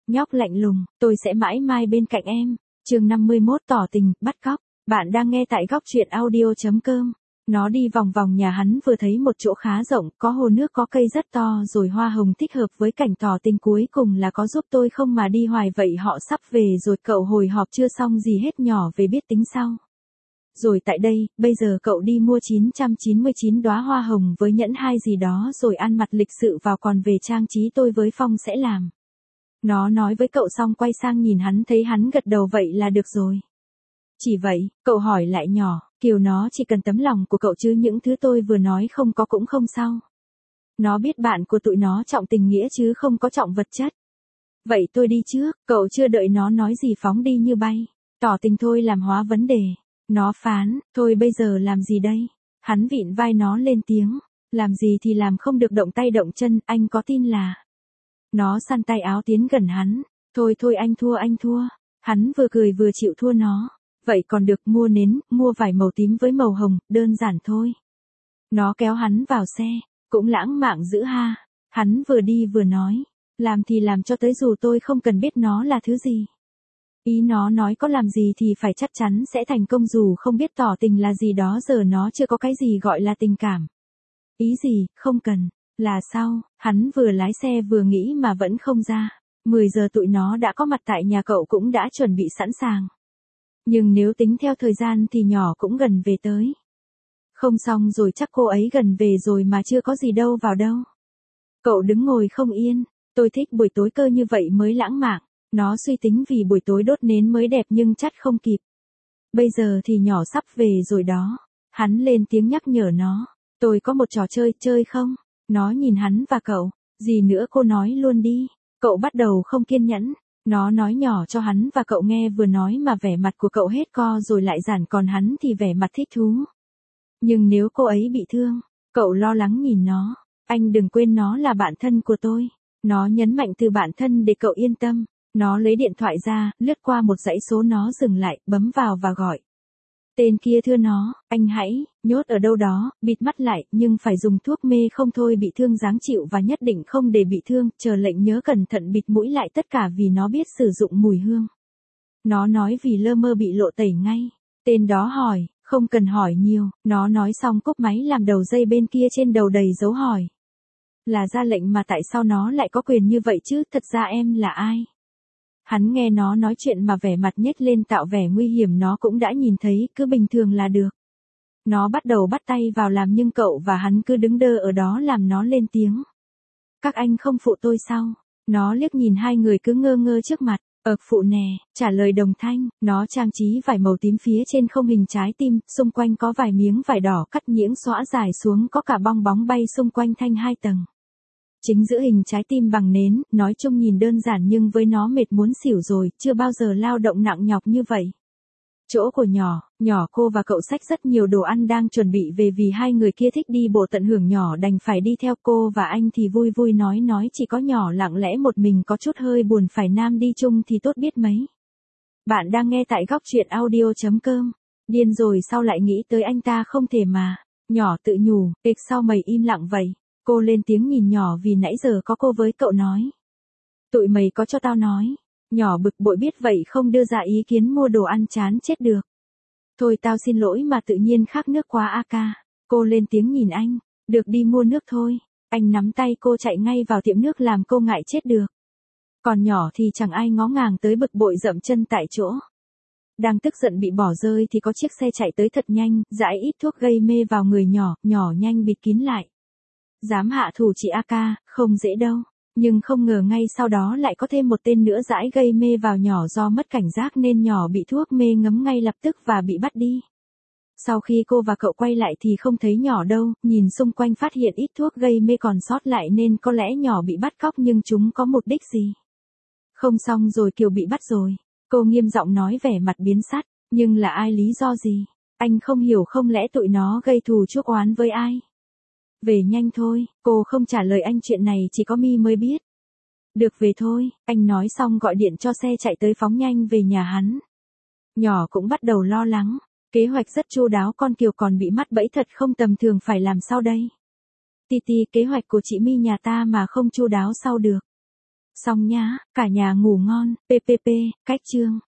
Nhóc lạnh lùng, tôi sẽ mãi mãi bên cạnh em. Chương 51 tỏ tình, bắt cóc. Bạn đang nghe tại góc truyện audio.com. Nó đi vòng vòng nhà hắn vừa thấy một chỗ khá rộng, có hồ nước có cây rất to rồi hoa hồng thích hợp với cảnh tỏ tình cuối cùng là có giúp tôi không mà đi hoài vậy họ sắp về rồi cậu hồi họp chưa xong gì hết nhỏ về biết tính sau. Rồi tại đây, bây giờ cậu đi mua 999 đóa hoa hồng với nhẫn hai gì đó rồi ăn mặc lịch sự vào còn về trang trí tôi với Phong sẽ làm. Nó nói với cậu xong quay sang nhìn hắn thấy hắn gật đầu vậy là được rồi. Chỉ vậy, cậu hỏi lại nhỏ, Kiều nó chỉ cần tấm lòng của cậu chứ những thứ tôi vừa nói không có cũng không sao. Nó biết bạn của tụi nó trọng tình nghĩa chứ không có trọng vật chất. Vậy tôi đi trước, cậu chưa đợi nó nói gì phóng đi như bay. Tỏ tình thôi làm hóa vấn đề. Nó phán, thôi bây giờ làm gì đây? Hắn vịn vai nó lên tiếng, làm gì thì làm không được động tay động chân, anh có tin là. Nó săn tay áo tiến gần hắn, thôi thôi anh thua. Hắn vừa cười vừa chịu thua nó. Vậy còn được mua nến, mua vải màu tím với màu hồng, đơn giản thôi. Nó kéo hắn vào xe, cũng lãng mạn dữ ha. Hắn vừa đi vừa nói, làm thì làm cho tới dù tôi không cần biết nó là thứ gì. Ý nó nói có làm gì thì phải chắc chắn sẽ thành công dù không biết tỏ tình là gì đó giờ nó chưa có cái gì gọi là tình cảm. Ý gì, không cần, là sao, hắn vừa lái xe vừa nghĩ mà vẫn không ra. 10 giờ tụi nó đã có mặt tại nhà cậu cũng đã chuẩn bị sẵn sàng. Nhưng nếu tính theo thời gian thì nhỏ cũng gần về tới. Không xong rồi chắc cô ấy gần về rồi mà chưa có gì đâu vào đâu. Cậu đứng ngồi không yên, tôi thích buổi tối cơ như vậy mới lãng mạn. Nó suy tính vì buổi tối đốt nến mới đẹp nhưng chắc không kịp. Bây giờ thì nhỏ sắp về rồi đó. Hắn lên tiếng nhắc nhở nó. Tôi có một trò chơi không? Nó nhìn hắn và cậu. Gì nữa cô nói luôn đi. Cậu bắt đầu không kiên nhẫn. Nó nói nhỏ cho hắn và cậu nghe vừa nói mà vẻ mặt của cậu hết co rồi lại giãn còn hắn thì vẻ mặt thích thú. Nhưng nếu cô ấy bị thương, cậu lo lắng nhìn nó. Anh đừng quên nó là bạn thân của tôi. Nó nhấn mạnh từ bạn thân để cậu yên tâm. Nó lấy điện thoại ra, lướt qua một dãy số nó dừng lại, bấm vào và gọi. Tên kia thưa nó, anh hãy, nhốt ở đâu đó, bịt mắt lại, nhưng phải dùng thuốc mê không thôi bị thương ráng chịu và nhất định không để bị thương, chờ lệnh nhớ cẩn thận bịt mũi lại tất cả vì nó biết sử dụng mùi hương. Nó nói vì lơ mơ bị lộ tẩy ngay. Tên đó hỏi, không cần hỏi nhiều, nó nói xong cúp máy làm đầu dây bên kia trên đầu đầy dấu hỏi. Là ra lệnh mà tại sao nó lại có quyền như vậy chứ, thật ra em là ai? Hắn nghe nó nói chuyện mà vẻ mặt nhếch lên tạo vẻ nguy hiểm nó cũng đã nhìn thấy, cứ bình thường là được. Nó bắt đầu bắt tay vào làm nhưng cậu và hắn cứ đứng đơ ở đó làm nó lên tiếng. Các anh không phụ tôi sao? Nó liếc nhìn hai người cứ ngơ ngơ trước mặt. Phụ nè, trả lời đồng thanh, nó trang trí vải màu tím phía trên không hình trái tim, xung quanh có vài miếng vải đỏ cắt nhiễu xõa dài xuống có cả bong bóng bay xung quanh thanh 2 tầng. Chính giữa hình trái tim bằng nến, nói chung nhìn đơn giản nhưng với nó mệt muốn xỉu rồi, chưa bao giờ lao động nặng nhọc như vậy. Chỗ của nhỏ cô và cậu xách rất nhiều đồ ăn đang chuẩn bị về vì hai người kia thích đi bộ tận hưởng nhỏ đành phải đi theo cô và anh thì vui vui nói chỉ có nhỏ lặng lẽ một mình có chút hơi buồn phải nam đi chung thì tốt biết mấy. Bạn đang nghe tại góc truyện audio.com. Điên rồi sao lại nghĩ tới anh ta không thể mà. Nhỏ tự nhủ, sao mày im lặng vậy? Cô lên tiếng nhìn nhỏ vì nãy giờ có cô với cậu nói. Tụi mày có cho tao nói. Nhỏ bực bội biết vậy không đưa ra ý kiến mua đồ ăn chán chết được. Thôi tao xin lỗi mà tự nhiên khát nước quá a ca. Cô lên tiếng nhìn anh. Được đi mua nước thôi. Anh nắm tay cô chạy ngay vào tiệm nước làm cô ngại chết được. Còn nhỏ thì chẳng ai ngó ngàng tới bực bội dậm chân tại chỗ. Đang tức giận bị bỏ rơi thì có chiếc xe chạy tới thật nhanh, rải ít thuốc gây mê vào người nhỏ nhanh bịt kín lại. Dám hạ thủ chị a ca, không dễ đâu. Nhưng không ngờ ngay sau đó lại có thêm một tên nữa rải gây mê vào nhỏ do mất cảnh giác nên nhỏ bị thuốc mê ngấm ngay lập tức và bị bắt đi. Sau khi cô và cậu quay lại thì không thấy nhỏ đâu, nhìn xung quanh phát hiện ít thuốc gây mê còn sót lại nên có lẽ nhỏ bị bắt cóc nhưng chúng có mục đích gì. Không xong rồi Kiều bị bắt rồi. Cô nghiêm giọng nói vẻ mặt biến sắc, nhưng là ai lý do gì? Anh không hiểu không lẽ tụi nó gây thù chuốc oán với ai? Về nhanh thôi, cô không trả lời anh chuyện này chỉ có mi mới biết. Được về thôi, anh nói xong gọi điện cho xe chạy tới phóng nhanh về nhà hắn. Nhỏ cũng bắt đầu lo lắng, kế hoạch rất chu đáo con Kiều còn bị mắc bẫy thật không tầm thường phải làm sao đây? Titi kế hoạch của chị mi nhà ta mà không chu đáo sao được. Xong nhá, cả nhà ngủ ngon, ppp, cách chương.